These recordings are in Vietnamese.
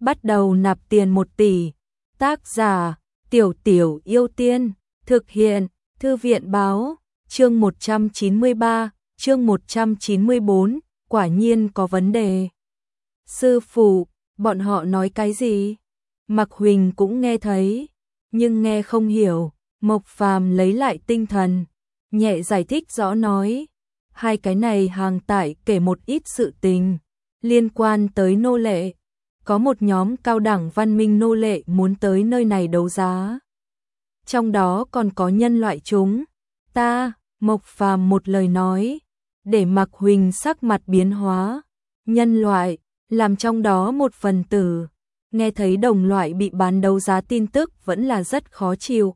bắt đầu nạp tiền 1 tỷ. Tác giả: Tiểu Tiểu Yêu Tiên. Thực hiện: Thư viện báo. Chương 193, chương 194, quả nhiên có vấn đề. Sư phụ, bọn họ nói cái gì? Mạc Huỳnh cũng nghe thấy, nhưng nghe không hiểu. Mộc Phàm lấy lại tinh thần, nhẹ giải thích rõ nói, hai cái này hàng tại kể một ít sự tình liên quan tới nô lệ. Có một nhóm cao đẳng văn minh nô lệ muốn tới nơi này đấu giá. Trong đó còn có nhân loại chúng. Mộc Phàm một lời nói, để Mạc Huỳnh sắc mặt biến hóa. Nhân loại, làm trong đó một phần tử, nghe thấy đồng loại bị bán đấu giá tin tức vẫn là rất khó chịu.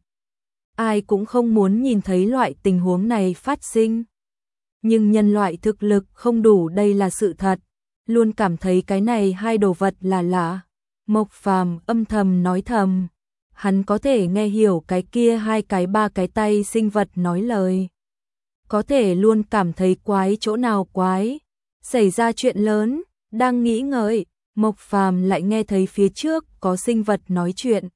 Ai cũng không muốn nhìn thấy loại tình huống này phát sinh. Nhưng nhân loại thực lực không đủ đây là sự thật, luôn cảm thấy cái này hai đồ vật là lạ. Mộc Phàm âm thầm nói thầm, hắn có thể nghe hiểu cái kia hai cái ba cái tay sinh vật nói lời. Có thể luôn cảm thấy quái chỗ nào quái, xảy ra chuyện lớn, đang nghĩ ngợi, Mộc Phàm lại nghe thấy phía trước có sinh vật nói chuyện.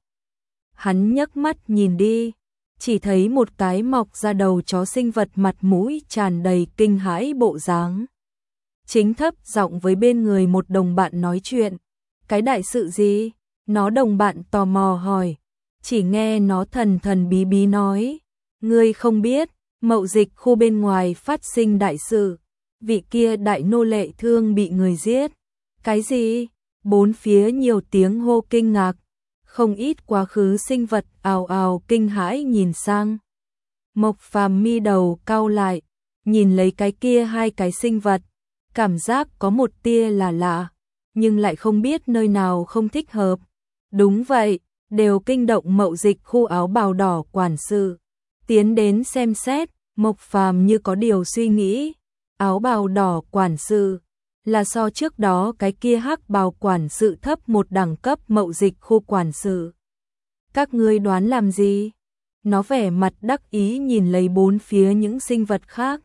Hắn nhấc mắt nhìn đi, chỉ thấy một cái mọc ra đầu chó sinh vật mặt mũi tràn đầy kinh hãi bộ dáng. Chính thấp giọng với bên người một đồng bạn nói chuyện. Cái đại sự gì? Nó đồng bạn tò mò hỏi. Chỉ nghe nó thần thần bí bí nói. Ngươi không biết, mậu dịch khu bên ngoài phát sinh đại sự. Vị kia đại nô lệ thương bị người giết. Cái gì? Bốn phía nhiều tiếng hô kinh ngạc. Không ít quá khứ sinh vật ào ào kinh hãi nhìn sang. Mộc Phàm mi đầu cau lại, nhìn lấy cái kia hai cái sinh vật, cảm giác có một tia là lạ, nhưng lại không biết nơi nào không thích hợp. Đúng vậy, đều kinh động mậu dịch khu áo bào đỏ quản sự. Tiến đến xem xét, Mộc Phàm như có điều suy nghĩ, áo bào đỏ quản sự là so trước đó cái kia hắc bào quản sự thấp một đẳng cấp mậu dịch khu quản sự. Các ngươi đoán làm gì? Nó vẻ mặt đắc ý nhìn lấy bốn phía những sinh vật khác.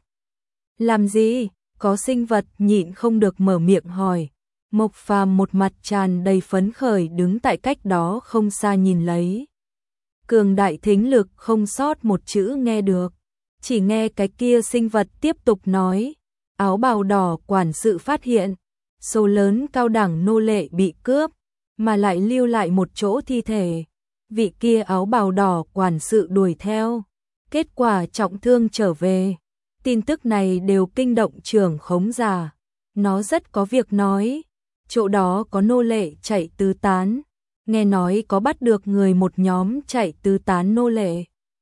Làm gì? Có sinh vật nhịn không được mở miệng hỏi. Mộc Phàm một mặt tràn đầy phấn khởi đứng tại cách đó không xa nhìn lấy. Cường đại thính lực không sót một chữ nghe được. Chỉ nghe cái kia sinh vật tiếp tục nói. Áo bào đỏ quản sự phát hiện, số lớn cao đẳng nô lệ bị cướp, mà lại lưu lại một chỗ thi thể. Vị kia áo bào đỏ quản sự đuổi theo, kết quả trọng thương trở về. Tin tức này đều kinh động trưởng khống giả. Nó rất có việc nói, chỗ đó có nô lệ chạy tứ tán, nghe nói có bắt được người một nhóm chạy tứ tán nô lệ.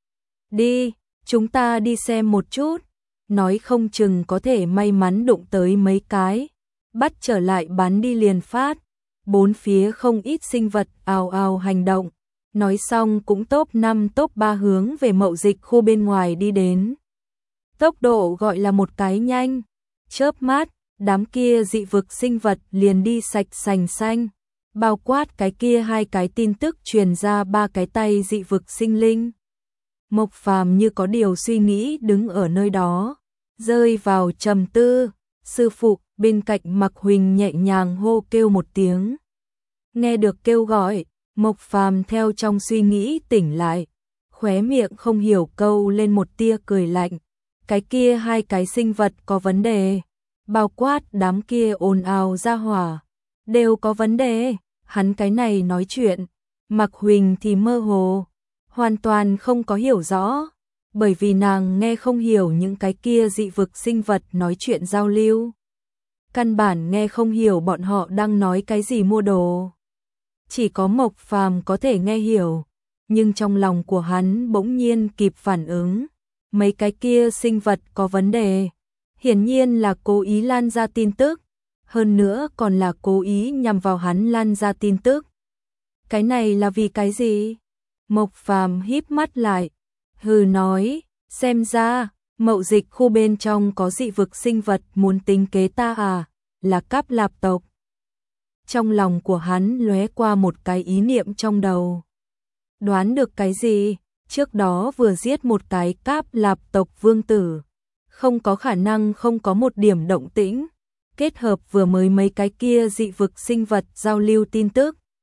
Đi, chúng ta đi xem một chút. Nói không chừng có thể may mắn đụng tới mấy cái, bắt trở lại bán đi liền phát. Bốn phía không ít sinh vật ào ào hành động. Nói xong cũng top 5 top 3 hướng về mậu dịch khu bên ngoài đi đến. Tốc độ gọi là một cái nhanh, chớp mắt, đám kia dị vực sinh vật liền đi sạch sành xanh, bao quát cái kia hai cái tin tức truyền ra ba cái tay dị vực sinh linh. Mộc Phàm như có điều suy nghĩ đứng ở nơi đó, rơi vào trầm tư. Sư phụ bên cạnh Mạc Huỳnh nhẹ nhàng hô kêu một tiếng. Nghe được kêu gọi, Mộc Phàm theo trong suy nghĩ tỉnh lại, khóe miệng không hiểu câu lên một tia cười lạnh. Cái kia hai cái sinh vật có vấn đề, bao quát đám kia ồn ào ra hỏa, đều có vấn đề. Hắn cái này nói chuyện, Mạc Huỳnh thì mơ hồ, hoàn toàn không có hiểu rõ, bởi vì nàng nghe không hiểu những cái kia dị vực sinh vật nói chuyện giao lưu. Căn bản nghe không hiểu bọn họ đang nói cái gì mua đồ. Chỉ có Mộc Phàm có thể nghe hiểu, nhưng trong lòng của hắn bỗng nhiên kịp phản ứng. Mấy cái kia sinh vật có vấn đề, hiển nhiên là cố ý lan ra tin tức, hơn nữa còn là cố ý nhằm vào hắn lan ra tin tức. Cái này là vì cái gì? Mộc Phàm híp mắt lại, hừ nói, xem ra, mậu dịch khu bên trong có dị vực sinh vật muốn tính kế ta à, là Cáp Lạp tộc. Trong lòng của hắn lóe qua một cái ý niệm trong đầu. Đoán được cái gì? Trước đó vừa giết một cái Cáp Lạp tộc vương tử, không có khả năng không có một điểm động tĩnh. Kết hợp vừa mới mấy cái kia dị vực sinh vật giao lưu tin tức,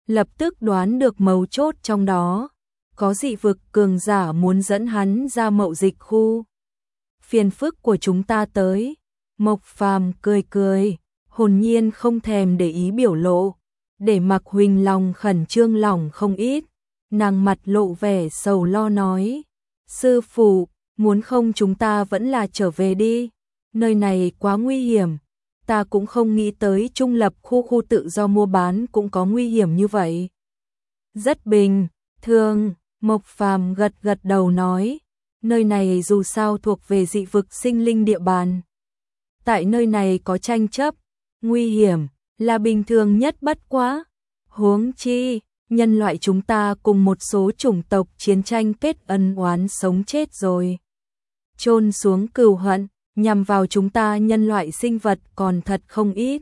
lập tức đoán được mấu chốt trong đó. Có dị vực cường giả muốn dẫn hắn ra mậu dịch khu. Phiền phức của chúng ta tới. Mộc Phàm cười cười, hồn nhiên không thèm để ý biểu lộ, để Mạc Huỳnh lòng khẩn trương lòng không ít. Nàng mặt lộ vẻ sầu lo nói, sư phụ, muốn không chúng ta vẫn là trở về đi, nơi này quá nguy hiểm, ta cũng không nghĩ tới trung lập khu tự do mua bán cũng có nguy hiểm như vậy. Rất bình thường, Mộc Phàm gật gật đầu nói, nơi này dù sao thuộc về dị vực sinh linh địa bàn. Tại nơi này có tranh chấp, nguy hiểm, là bình thường nhất bất quá. Huống chi, nhân loại chúng ta cùng một số chủng tộc chiến tranh kết ân oán sống chết rồi. Chôn xuống cừu hận, nhằm vào chúng ta nhân loại sinh vật còn thật không ít.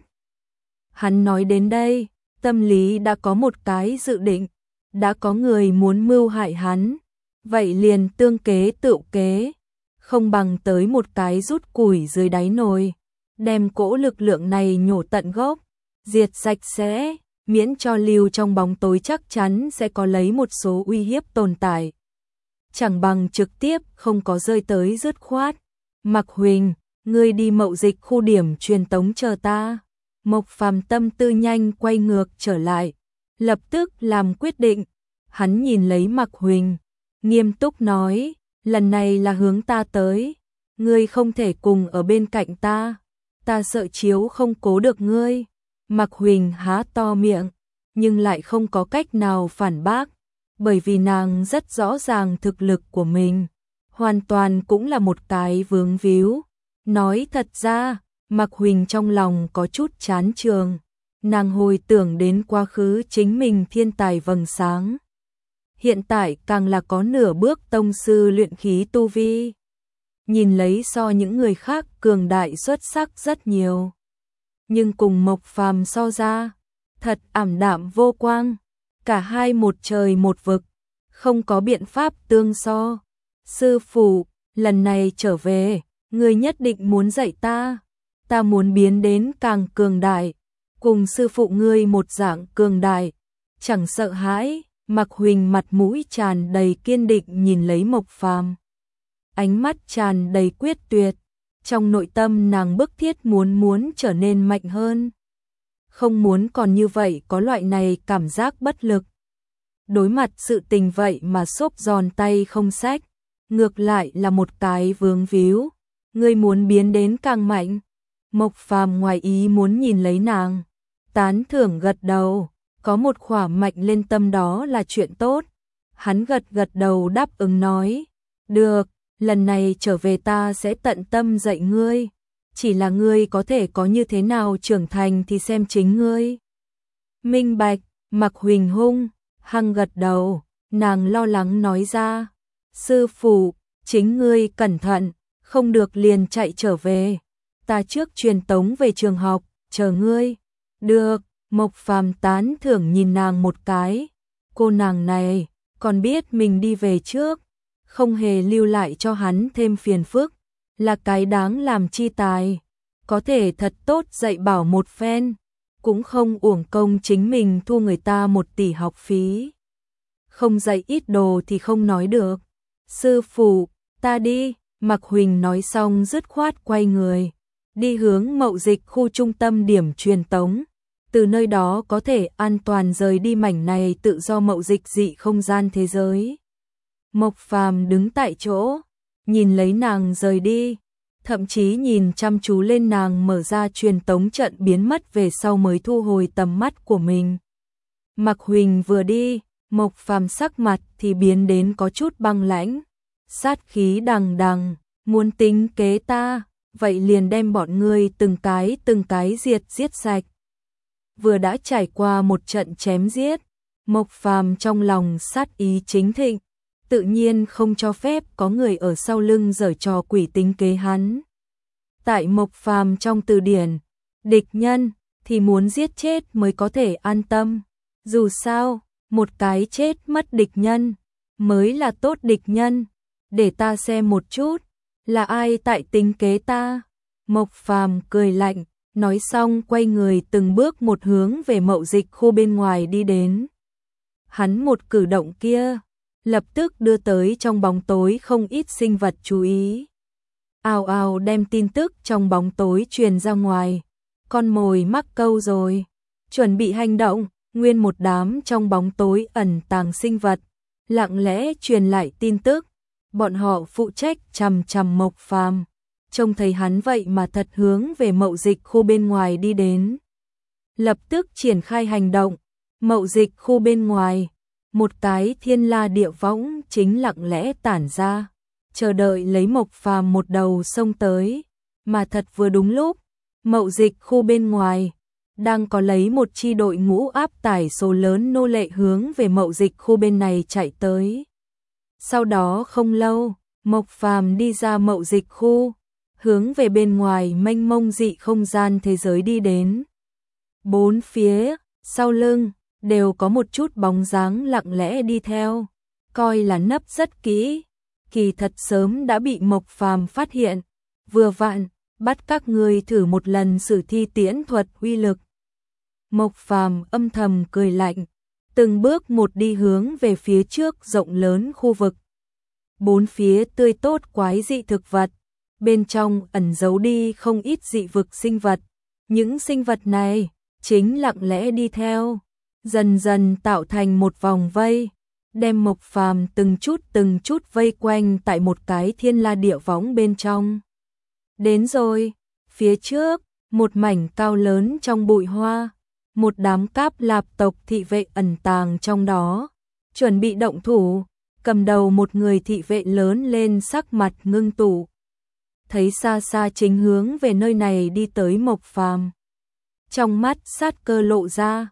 Hắn nói đến đây, tâm lý đã có một cái dự định, đã có người muốn mưu hại hắn, vậy liền tương kế tựu kế, không bằng tới một cái rút củi dưới đáy nồi, đem cỗ lực lượng này nhổ tận gốc, diệt sạch sẽ, miễn cho lưu trong bóng tối chắc chắn sẽ có lấy một số uy hiếp tồn tại. Chẳng bằng trực tiếp không có rơi tới dứt khoát. Mạc Huỳnh, ngươi đi mậu dịch khu điểm truyền tống chờ ta. Mộc Phàm tâm tư nhanh quay ngược trở lại, lập tức làm quyết định. Hắn nhìn lấy Mạc Huỳnh, nghiêm túc nói, lần này là hướng ta tới, ngươi không thể cùng ở bên cạnh ta sợ chiếu không cố được ngươi. Mạc Huỳnh há to miệng, nhưng lại không có cách nào phản bác, bởi vì nàng rất rõ ràng thực lực của mình, hoàn toàn cũng là một cái vướng víu. Nói thật ra, Mạc Huỳnh trong lòng có chút chán trường, nàng hồi tưởng đến quá khứ chính mình thiên tài vầng sáng. Hiện tại càng là có nửa bước tông sư luyện khí tu vi. Nhìn lấy so những người khác cường đại xuất sắc rất nhiều. Nhưng cùng Mộc Phàm so ra, thật ảm đạm vô quang, cả hai một trời một vực, không có biện pháp tương so. Sư phụ, lần này trở về, ngươi nhất định muốn dạy ta muốn biến đến càng cường đại, cùng sư phụ ngươi một dạng cường đại, chẳng sợ hãi. Mạc Huỳnh mặt mũi tràn đầy kiên định nhìn lấy Mộc Phàm, ánh mắt tràn đầy quyết tuyệt, trong nội tâm nàng bức thiết muốn trở nên mạnh hơn, không muốn còn như vậy có loại này cảm giác bất lực. Đối mặt sự tình vậy mà xốp giòn tay không xách, ngược lại là một cái vướng víu. Ngươi muốn biến đến càng mạnh. Mộc Phàm ngoài ý muốn nhìn lấy nàng, tán thưởng gật đầu, có một khỏa mạnh lên tâm đó là chuyện tốt. Hắn gật gật đầu đáp ứng nói, được, lần này trở về ta sẽ tận tâm dạy ngươi, chỉ là ngươi có thể có như thế nào trưởng thành thì xem chính ngươi. Minh bạch. Mạc Huỳnh hung hăng gật đầu, nàng lo lắng nói ra, sư phụ, chính ngươi cẩn thận, không được liền chạy trở về, ta trước truyền tống về trường học, chờ ngươi. Được. Mộc Phàm tán thưởng nhìn nàng một cái, cô nàng này còn biết mình đi về trước, không hề lưu lại cho hắn thêm phiền phức, là cái đáng làm chi tài, có thể thật tốt dạy bảo một phen, cũng không uổng công chính mình thu người ta 1 tỷ học phí. Không dạy ít đồ thì không nói được. Sư phụ, ta đi. Mạc Huỳnh nói xong dứt khoát quay người, đi hướng mậu dịch khu trung tâm điểm truyền tống. Từ nơi đó có thể an toàn rời đi mảnh này tự do mậu dịch dị không gian thế giới. Mộc Phàm đứng tại chỗ, nhìn lấy nàng rời đi, thậm chí nhìn chăm chú lên nàng mở ra truyền tống trận biến mất về sau mới thu hồi tầm mắt của mình. Mạc Huỳnh vừa đi, Mộc Phàm sắc mặt thì biến đến có chút băng lãnh, sát khí đằng đằng, muốn tính kế ta, vậy liền đem bọn ngươi từng cái giết sạch. Vừa đã trải qua một trận chém giết, Mộc Phàm trong lòng sát ý chính thịnh, tự nhiên không cho phép có người ở sau lưng giở trò quỷ tính kế hắn. Tại Mộc Phàm trong từ điển, địch nhân thì muốn giết chết mới có thể an tâm. Dù sao, một cái chết mất địch nhân mới là tốt địch nhân. Để ta xem một chút, là ai tại tính kế ta. Mộc Phàm cười lạnh, nói xong quay người từng bước một hướng về mậu dịch khu bên ngoài đi đến. hắn một cử động kia, lập tức đưa tới trong bóng tối không ít sinh vật chú ý. Ào ào đem tin tức trong bóng tối truyền ra ngoài, con mồi mắc câu rồi, chuẩn bị hành động. Nguyên một đám trong bóng tối ẩn tàng sinh vật, lặng lẽ truyền lại tin tức, bọn họ phụ trách chằm chằm Mộc Phàm, trông thấy hắn vậy mà thật hướng về mậu dịch khu bên ngoài đi đến. Lập tức triển khai hành động, mậu dịch khu bên ngoài, một cái thiên la địa võng chính lặng lẽ tản ra, chờ đợi lấy Mộc Phàm một đầu xông tới, mà thật vừa đúng lúc, mậu dịch khu bên ngoài đang có lấy một chi đội ngũ áp tải số lớn nô lệ hướng về mậu dịch khu bên này chạy tới. Sau đó không lâu, Mộc Phàm đi ra mậu dịch khu, hướng về bên ngoài mênh mông dị không gian thế giới đi đến. Bốn phía, sau lưng, đều có một chút bóng dáng lặng lẽ đi theo, coi là nấp rất kỹ, kỳ thật sớm đã bị Mộc Phàm phát hiện, vừa vặn, bắt các ngươi thử một lần sử thi tiễn thuật uy lực. Mộc Phàm âm thầm cười lạnh, từng bước một đi hướng về phía trước rộng lớn khu vực. Bốn phía tươi tốt quái dị thực vật, bên trong ẩn giấu đi không ít dị vực sinh vật. Những sinh vật này chính lặng lẽ đi theo, dần dần tạo thành một vòng vây, đem Mộc Phàm từng chút vây quanh tại một cái thiên la địa võng bên trong. Đến rồi, phía trước, một mảnh cao lớn trong bụi hoa, một đám Cáp Lạp tộc thị vệ ẩn tàng trong đó, chuẩn bị động thủ, cầm đầu một người thị vệ lớn lên sắc mặt ngưng tụ. Thấy xa xa chính hướng về nơi này đi tới Mộc Phàm. Trong mắt sát cơ lộ ra,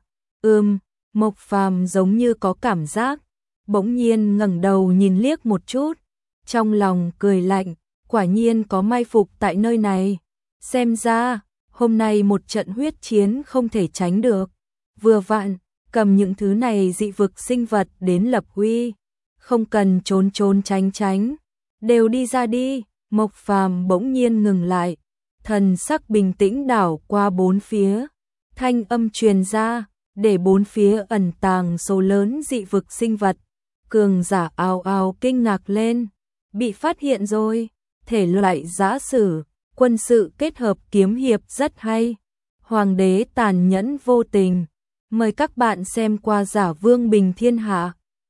Mộc Phàm giống như có cảm giác, bỗng nhiên ngẩng đầu nhìn liếc một chút, trong lòng cười lạnh, quả nhiên có mai phục tại nơi này, xem ra hôm nay một trận huyết chiến không thể tránh được. Vừa vặn, cầm những thứ này dị vực sinh vật đến lập uy, không cần trốn trốn tránh tránh, đều đi ra đi. Mộc Phàm bỗng nhiên ngừng lại, thần sắc bình tĩnh đảo qua bốn phía, thanh âm truyền ra, để bốn phía ẩn tàng số lớn dị vực sinh vật, cường giả ào ào kinh ngạc lên, bị phát hiện rồi, thể loại giã sử, quân sự kết hợp kiếm hiệp rất hay, hoàng đế tàn nhẫn vô tình, mời các bạn xem qua Giả Vương Bình Thiên Hạ.